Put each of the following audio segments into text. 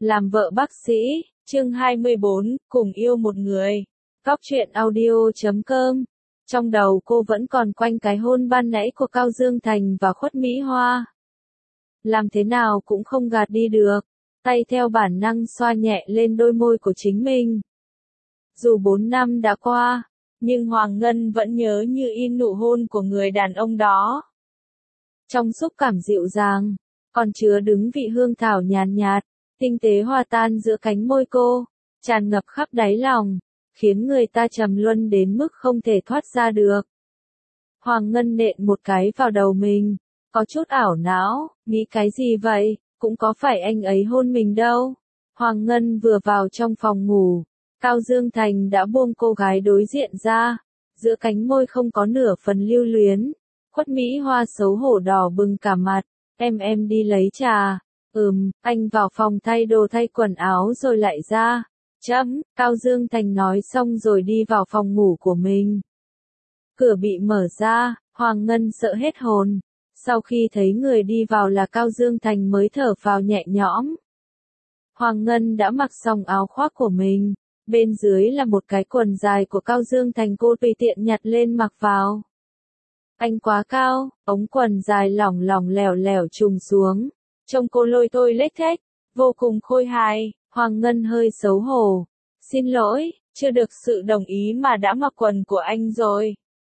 Làm vợ bác sĩ, chương 24, cùng yêu một người. Góc truyện audio.com. Trong đầu cô vẫn còn quanh cái hôn ban nãy của Cao Dương Thành và Khuất Mỹ Hoa. Làm thế nào cũng không gạt đi được, tay theo bản năng xoa nhẹ lên đôi môi của chính mình. Dù 4 năm đã qua, nhưng Hoàng Ngân vẫn nhớ như in nụ hôn của người đàn ông đó. Trong xúc cảm dịu dàng, còn chứa đứng vị hương thảo nhàn nhạt, tinh tế hòa tan giữa cánh môi cô, tràn ngập khắp đáy lòng, khiến người ta trầm luân đến mức không thể thoát ra được. Hoàng Ngân nện một cái vào đầu mình, có chút ảo não, nghĩ cái gì vậy, cũng có phải anh ấy hôn mình đâu. Hoàng Ngân vừa vào trong phòng ngủ, Cao Dương Thành đã buông cô gái đối diện ra, giữa cánh môi không có nửa phần lưu luyến. Khuất Mỹ Hoa xấu hổ đỏ bừng cả mặt, em đi lấy trà. Anh vào phòng thay đồ thay quần áo rồi lại ra. Cao Dương Thành nói xong rồi đi vào phòng ngủ của mình. Cửa bị mở ra, Hoàng Ngân sợ hết hồn. Sau khi thấy người đi vào là Cao Dương Thành mới thở phào nhẹ nhõm. Hoàng Ngân đã mặc xong áo khoác của mình, bên dưới là một cái quần dài của Cao Dương Thành cô tùy tiện nhặt lên mặc vào. Anh quá cao, ống quần dài lỏng lỏng lẻo lẻo trùng xuống, trông cô lôi thôi lết thếch, vô cùng khôi hài. Hoàng Ngân hơi xấu hổ. Xin lỗi, chưa được sự đồng ý mà đã mặc quần của anh rồi.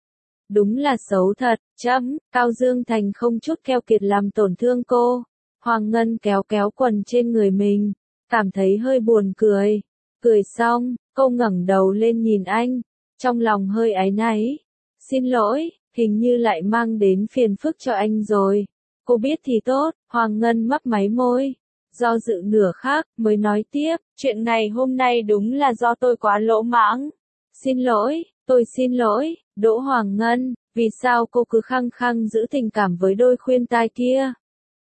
Đúng là xấu thật, Cao Dương Thành không chút keo kiệt làm tổn thương cô. Hoàng Ngân kéo kéo quần trên người mình, cảm thấy hơi buồn cười. Cười xong, cô ngẩng đầu lên nhìn anh, trong lòng hơi áy náy. Xin lỗi, hình như lại mang đến phiền phức cho anh rồi. Cô biết thì tốt, Hoàng Ngân mấp máy môi. Do dự nửa khắc, mới nói tiếp, chuyện này hôm nay đúng là do tôi quá lỗ mãng. Xin lỗi, tôi xin lỗi, Đỗ Hoàng Ngân, vì sao cô cứ khăng khăng giữ tình cảm với đôi khuyên tai kia?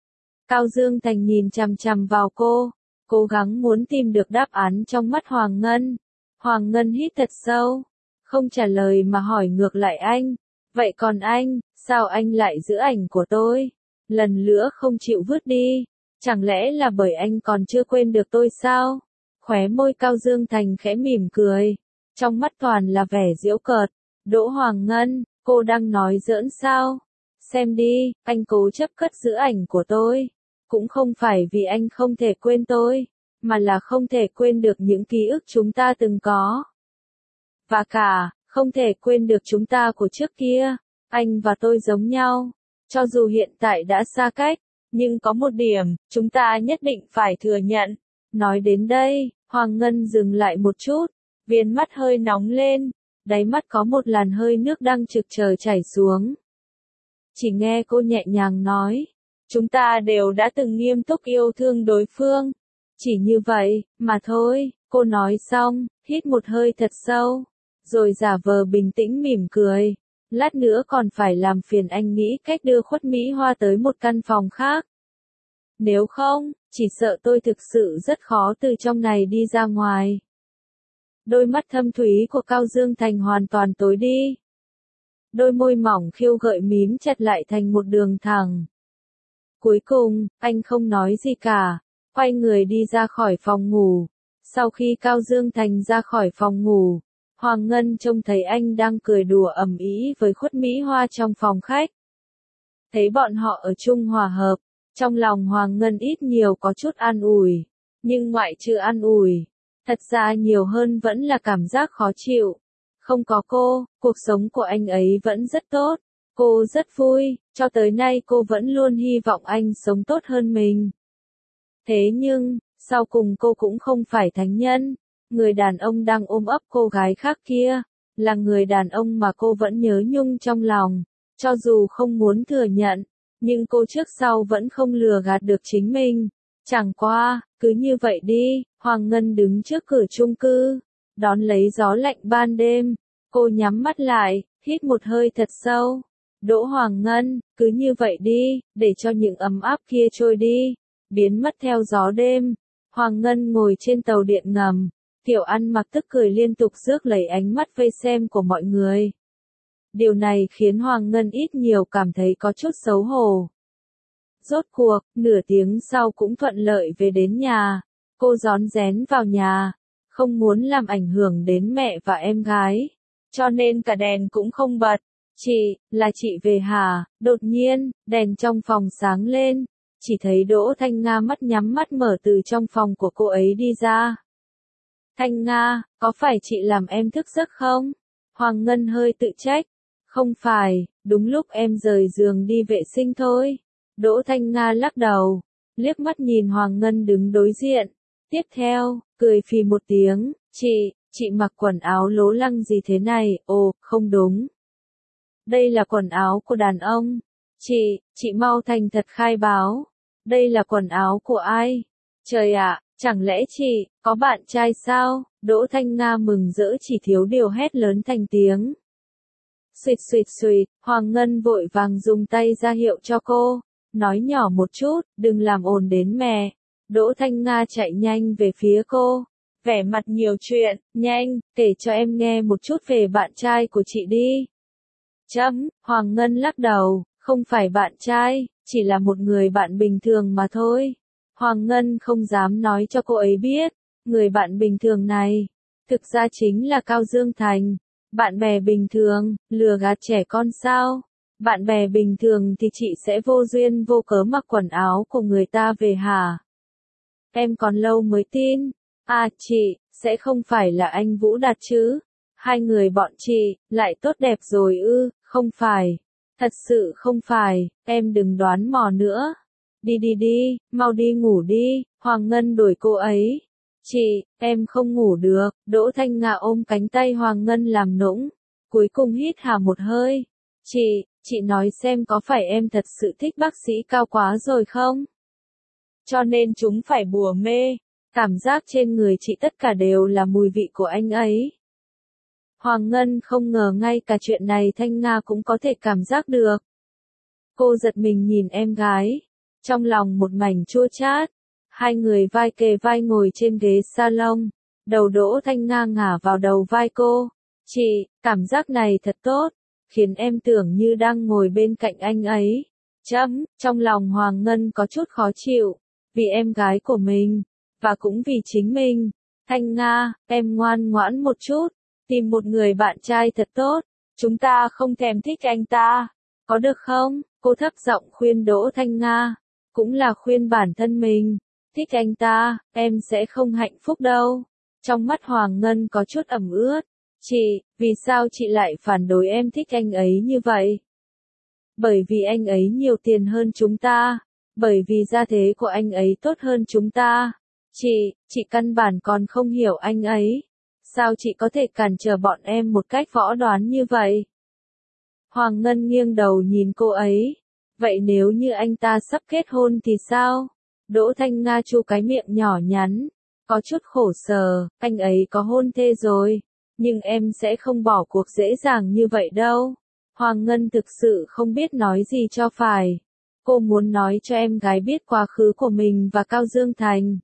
Cao Dương Thành nhìn chằm chằm vào cô, cố gắng muốn tìm được đáp án trong mắt Hoàng Ngân. Hoàng Ngân hít thật sâu, không trả lời mà hỏi ngược lại anh. Vậy còn anh, sao anh lại giữ ảnh của tôi? Lần nữa không chịu vứt đi. Chẳng lẽ là bởi anh còn chưa quên được tôi sao? Khóe môi Cao Dương Thành khẽ mỉm cười, trong mắt toàn là vẻ giễu cợt. Đỗ Hoàng Ngân, cô đang nói giỡn sao? Xem đi, anh cố chấp cất giữ ảnh của tôi. Cũng không phải vì anh không thể quên tôi, mà là không thể quên được những ký ức chúng ta từng có. Và cả, không thể quên được chúng ta của trước kia. Anh và tôi giống nhau, cho dù hiện tại đã xa cách. Nhưng có một điểm, chúng ta nhất định phải thừa nhận. Nói đến đây, Hoàng Ngân dừng lại một chút, viền mắt hơi nóng lên, đáy mắt có một làn hơi nước đang trực chờ chảy xuống. Chỉ nghe cô nhẹ nhàng nói, chúng ta đều đã từng nghiêm túc yêu thương đối phương. Chỉ như vậy, mà thôi, cô nói xong, hít một hơi thật sâu, rồi giả vờ bình tĩnh mỉm cười. Lát nữa còn phải làm phiền anh nghĩ cách đưa Khuất Mỹ Hoa tới một căn phòng khác. Nếu không, chỉ sợ tôi thực sự rất khó từ trong này đi ra ngoài. Đôi mắt thâm thúy của Cao Dương Thành hoàn toàn tối đi. Đôi môi mỏng khiêu gợi mím chặt lại thành một đường thẳng. Cuối cùng, anh không nói gì cả, quay người đi ra khỏi phòng ngủ. Sau khi Cao Dương Thành ra khỏi phòng ngủ, Hoàng Ngân trông thấy anh đang cười đùa ầm ĩ với Khuất Mỹ Hoa trong phòng khách. Thấy bọn họ ở chung hòa hợp, trong lòng Hoàng Ngân ít nhiều có chút an ủi. Nhưng ngoại trừ an ủi, thật ra nhiều hơn vẫn là cảm giác khó chịu. Không có cô, cuộc sống của anh ấy vẫn rất tốt. Cô rất vui, cho tới nay cô vẫn luôn hy vọng anh sống tốt hơn mình. Thế nhưng, sau cùng cô cũng không phải thánh nhân. Người đàn ông đang ôm ấp cô gái khác kia, là người đàn ông mà cô vẫn nhớ nhung trong lòng, cho dù không muốn thừa nhận, nhưng cô trước sau vẫn không lừa gạt được chính mình. Chẳng qua, cứ như vậy đi, Hoàng Ngân đứng trước cửa chung cư, đón lấy gió lạnh ban đêm, cô nhắm mắt lại, hít một hơi thật sâu. Đỗ Hoàng Ngân, cứ như vậy đi, để cho những ấm áp kia trôi đi, biến mất theo gió đêm. Hoàng Ngân ngồi trên tàu điện ngầm. Tiểu Ăn Mặc tức cười liên tục rước lấy ánh mắt vây xem của mọi người. Điều này khiến Hoàng Ngân ít nhiều cảm thấy có chút xấu hổ. Rốt cuộc, nửa tiếng sau cũng thuận lợi về đến nhà. Cô rón rén vào nhà, không muốn làm ảnh hưởng đến mẹ và em gái, cho nên cả đèn cũng không bật. Chị, là chị về hả? Đột nhiên, đèn trong phòng sáng lên, chỉ thấy Đỗ Thanh Nga mắt nhắm mắt mở từ trong phòng của cô ấy đi ra. Thanh Nga, có phải chị làm em thức giấc không? Hoàng Ngân hơi tự trách. Không phải, đúng lúc em rời giường đi vệ sinh thôi. Đỗ Thanh Nga lắc đầu, liếc mắt nhìn Hoàng Ngân đứng đối diện. Tiếp theo, cười phì một tiếng, chị mặc quần áo lố lăng gì thế này? Ồ, không đúng. Đây là quần áo của đàn ông. Chị mau thành thật khai báo. Đây là quần áo của ai? Trời ạ, chẳng lẽ chị, có bạn trai sao? Đỗ Thanh Nga mừng rỡ chỉ thiếu điều hét lớn thành tiếng. Xuyệt xuyệt xuyệt, Hoàng Ngân vội vàng dùng tay ra hiệu cho cô, nói nhỏ một chút, đừng làm ồn đến mẹ. Đỗ Thanh Nga chạy nhanh về phía cô, vẻ mặt nhiều chuyện, nhanh, kể cho em nghe một chút về bạn trai của chị đi. Hoàng Ngân lắc đầu, không phải bạn trai, chỉ là một người bạn bình thường mà thôi. Hoàng Ngân không dám nói cho cô ấy biết, người bạn bình thường này, thực ra chính là Cao Dương Thành. Bạn bè bình thường, lừa gạt trẻ con sao? Bạn bè bình thường thì chị sẽ vô duyên vô cớ mặc quần áo của người ta về hả? Em còn lâu mới tin. À chị, sẽ không phải là anh Vũ Đạt chứ? Hai người bọn chị, lại tốt đẹp rồi ư? Không phải. Thật sự không phải, em đừng đoán mò nữa. Đi, mau đi ngủ đi, Hoàng Ngân đuổi cô ấy. Chị, em không ngủ được. Đỗ Thanh Nga ôm cánh tay Hoàng Ngân làm nũng, cuối cùng hít hà một hơi. Chị nói xem có phải em thật sự thích bác sĩ Cao quá rồi không? Cho nên chúng phải bùa mê, cảm giác trên người chị tất cả đều là mùi vị của anh ấy. Hoàng Ngân không ngờ ngay cả chuyện này Thanh Nga cũng có thể cảm giác được. Cô giật mình nhìn em gái, trong lòng một mảnh chua chát. Hai người vai kề vai ngồi trên ghế salon, đầu Đỗ Thanh Nga ngả vào đầu vai cô. Chị, cảm giác này thật tốt, khiến em tưởng như đang ngồi bên cạnh anh ấy. Trong lòng Hoàng Ngân có chút khó chịu, vì em gái của mình, và cũng vì chính mình. Thanh Nga, em ngoan ngoãn một chút, tìm một người bạn trai thật tốt, chúng ta không thèm thích anh ta, có được không? Cô thấp giọng khuyên Đỗ Thanh Nga, cũng là khuyên bản thân mình. Thích anh ta, em sẽ không hạnh phúc đâu. Trong mắt Hoàng Ngân có chút ẩm ướt. Chị, vì sao chị lại phản đối em thích anh ấy như vậy? Bởi vì anh ấy nhiều tiền hơn chúng ta. Bởi vì gia thế của anh ấy tốt hơn chúng ta. Chị căn bản còn không hiểu anh ấy. Sao chị có thể cản trở bọn em một cách võ đoán như vậy? Hoàng Ngân nghiêng đầu nhìn cô ấy. Vậy nếu như anh ta sắp kết hôn thì sao? Đỗ Thanh Nga chu cái miệng nhỏ nhắn, có chút khổ sở, anh ấy có hôn thê rồi, nhưng em sẽ không bỏ cuộc dễ dàng như vậy đâu. Hoàng Ngân thực sự không biết nói gì cho phải. Cô muốn nói cho em gái biết quá khứ của mình và Cao Dương Thành.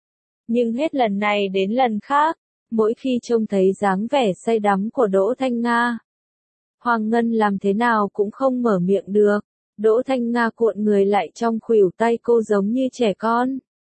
Nhưng hết lần này đến lần khác, mỗi khi trông thấy dáng vẻ say đắm của Đỗ Thanh Nga, Hoàng Ngân làm thế nào cũng không mở miệng được. Đỗ Thanh Nga cuộn người lại trong khuỷu tay cô giống như trẻ con.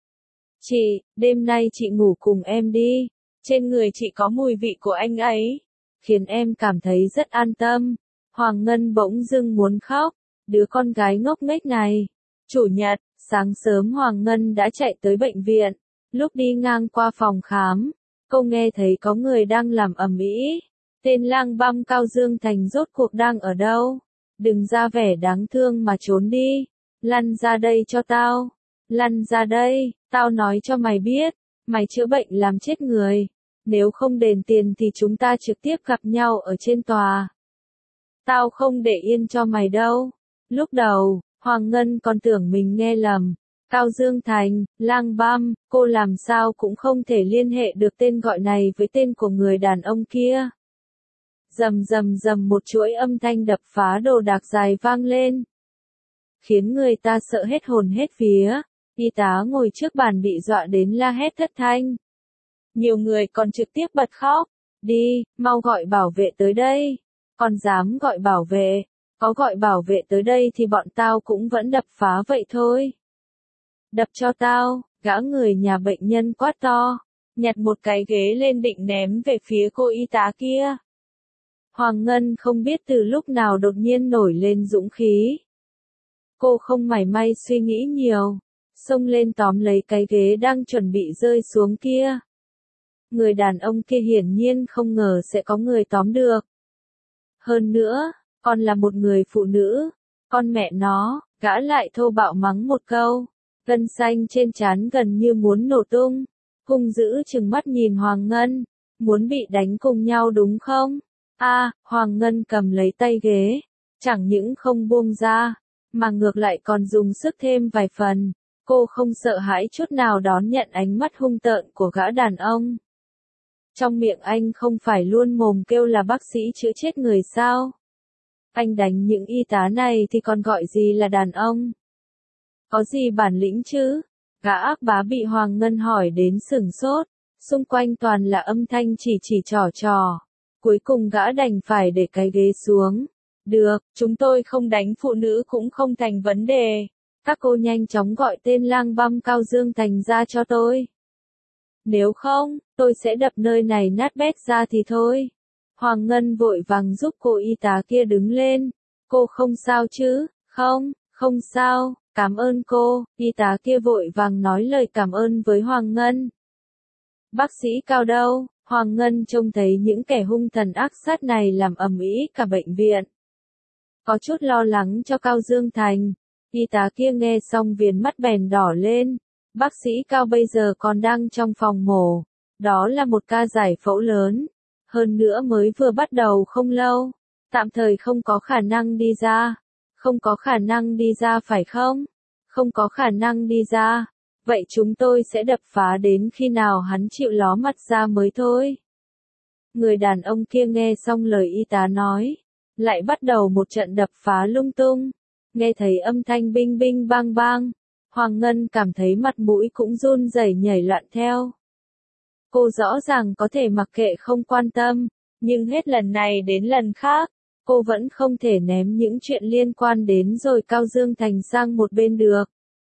Chị, đêm nay chị ngủ cùng em đi. Trên người chị có mùi vị của anh ấy, khiến em cảm thấy rất an tâm. Hoàng Ngân bỗng dưng muốn khóc. Đứa con gái ngốc nghếch này. Chủ nhật, sáng sớm Hoàng Ngân đã chạy tới bệnh viện. Lúc đi ngang qua phòng khám, cô nghe thấy có người đang làm ầm ĩ. Tên lang băm Cao Dương Thành rốt cuộc đang ở đâu? Đừng ra vẻ đáng thương mà trốn đi. Lăn ra đây cho tao. Lăn ra đây, tao nói cho mày biết. Mày chữa bệnh làm chết người. Nếu không đền tiền thì chúng ta trực tiếp gặp nhau ở trên tòa. Tao không để yên cho mày đâu. Lúc đầu, Hoàng Ngân còn tưởng mình nghe lầm. Cao Dương Thành, lang băm, cô làm sao cũng không thể liên hệ được tên gọi này với tên của người đàn ông kia. Rầm một chuỗi âm thanh đập phá đồ đạc dài vang lên, khiến người ta sợ hết hồn hết vía. Y tá ngồi trước bàn bị dọa đến la hét thất thanh. Nhiều người còn trực tiếp bật khóc. Đi, mau gọi bảo vệ tới đây. Còn dám gọi bảo vệ? Có gọi bảo vệ tới đây thì bọn tao cũng vẫn đập phá vậy thôi. Đập cho tao, Gã người nhà bệnh nhân quát to, nhặt một cái ghế lên định ném về phía cô y tá kia. Hoàng Ngân không biết từ lúc nào đột nhiên nổi lên dũng khí. Cô không mảy may suy nghĩ nhiều, xông lên tóm lấy cái ghế đang chuẩn bị rơi xuống kia. Người đàn ông kia hiển nhiên không ngờ sẽ có người tóm được. Hơn nữa, còn là một người phụ nữ, con mẹ nó, gã lại thô bạo mắng một câu, gân xanh trên trán gần như muốn nổ tung, hung dữ trừng mắt nhìn Hoàng Ngân, muốn bị đánh cùng nhau đúng không? Hoàng Ngân cầm lấy tay ghế, chẳng những không buông ra, mà ngược lại còn dùng sức thêm vài phần, cô không sợ hãi chút nào đón nhận ánh mắt hung tợn của gã đàn ông. Trong miệng anh không phải luôn mồm kêu là bác sĩ chữa chết người sao? Anh đánh những y tá này thì còn gọi gì là đàn ông? Có gì bản lĩnh chứ? Gã ác bá bị Hoàng Ngân hỏi đến sửng sốt, xung quanh toàn là âm thanh chỉ trò. Cuối cùng gã đành phải để cái ghế xuống. Được, chúng tôi không đánh phụ nữ cũng không thành vấn đề. Các cô nhanh chóng gọi tên lang băm Cao Dương Thành ra cho tôi. Nếu không, tôi sẽ đập nơi này nát bét ra thì thôi. Hoàng Ngân vội vàng giúp cô y tá kia đứng lên. Cô không sao chứ? Không sao, cảm ơn cô. Y tá kia vội vàng nói lời cảm ơn với Hoàng Ngân. Bác sĩ Cao đâu? Hoàng Ngân trông thấy những kẻ hung thần ác sát này làm ầm ĩ cả bệnh viện. Có chút lo lắng cho Cao Dương Thành. Y tá kia nghe xong viền mắt bèn đỏ lên. Bác sĩ Cao bây giờ còn đang trong phòng mổ. Đó là một ca giải phẫu lớn. Hơn nữa mới vừa bắt đầu không lâu. Tạm thời không có khả năng đi ra. Không có khả năng đi ra phải không? Không có khả năng đi ra. Vậy chúng tôi sẽ đập phá đến khi nào hắn chịu ló mặt ra mới thôi. Người đàn ông kia nghe xong lời y tá nói. Lại bắt đầu một trận đập phá lung tung. Nghe thấy âm thanh binh binh bang bang. Hoàng Ngân cảm thấy mặt mũi cũng run rẩy nhảy loạn theo. Cô rõ ràng có thể mặc kệ không quan tâm, nhưng hết lần này đến lần khác, cô vẫn không thể ném những chuyện liên quan đến rồi Cao Dương Thành sang một bên được.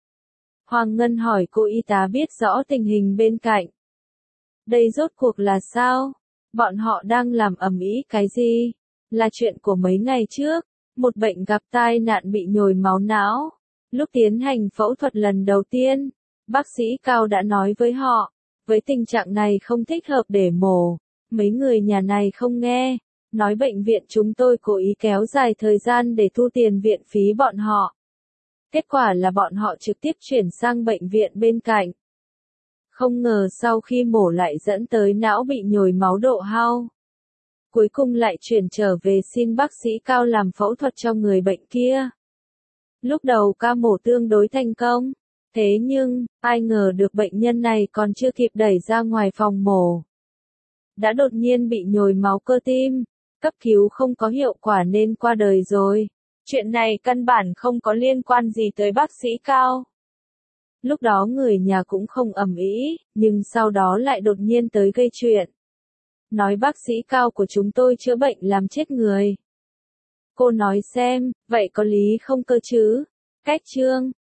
Hoàng Ngân hỏi cô y tá biết rõ tình hình bên cạnh. Đây rốt cuộc là sao? Bọn họ đang làm ầm ĩ cái gì? Là chuyện của mấy ngày trước, một bệnh gặp tai nạn bị nhồi máu não. Lúc tiến hành phẫu thuật lần đầu tiên, bác sĩ Cao đã nói với họ, với tình trạng này không thích hợp để mổ. Mấy người nhà này không nghe, nói bệnh viện chúng tôi cố ý kéo dài thời gian để thu tiền viện phí bọn họ. Kết quả là bọn họ trực tiếp chuyển sang bệnh viện bên cạnh. Không ngờ sau khi mổ lại dẫn tới não bị nhồi máu độ hao. Cuối cùng lại chuyển trở về xin bác sĩ Cao làm phẫu thuật cho người bệnh kia. Lúc đầu ca mổ tương đối thành công. Thế nhưng, ai ngờ được bệnh nhân này còn chưa kịp đẩy ra ngoài phòng mổ. Đã đột nhiên bị nhồi máu cơ tim, cấp cứu không có hiệu quả nên qua đời rồi. Chuyện này căn bản không có liên quan gì tới bác sĩ Cao. Lúc đó người nhà cũng không ầm ĩ, nhưng sau đó lại đột nhiên tới gây chuyện. Nói bác sĩ Cao của chúng tôi chữa bệnh làm chết người. Cô nói xem, vậy có lý không cơ chứ? Cách chương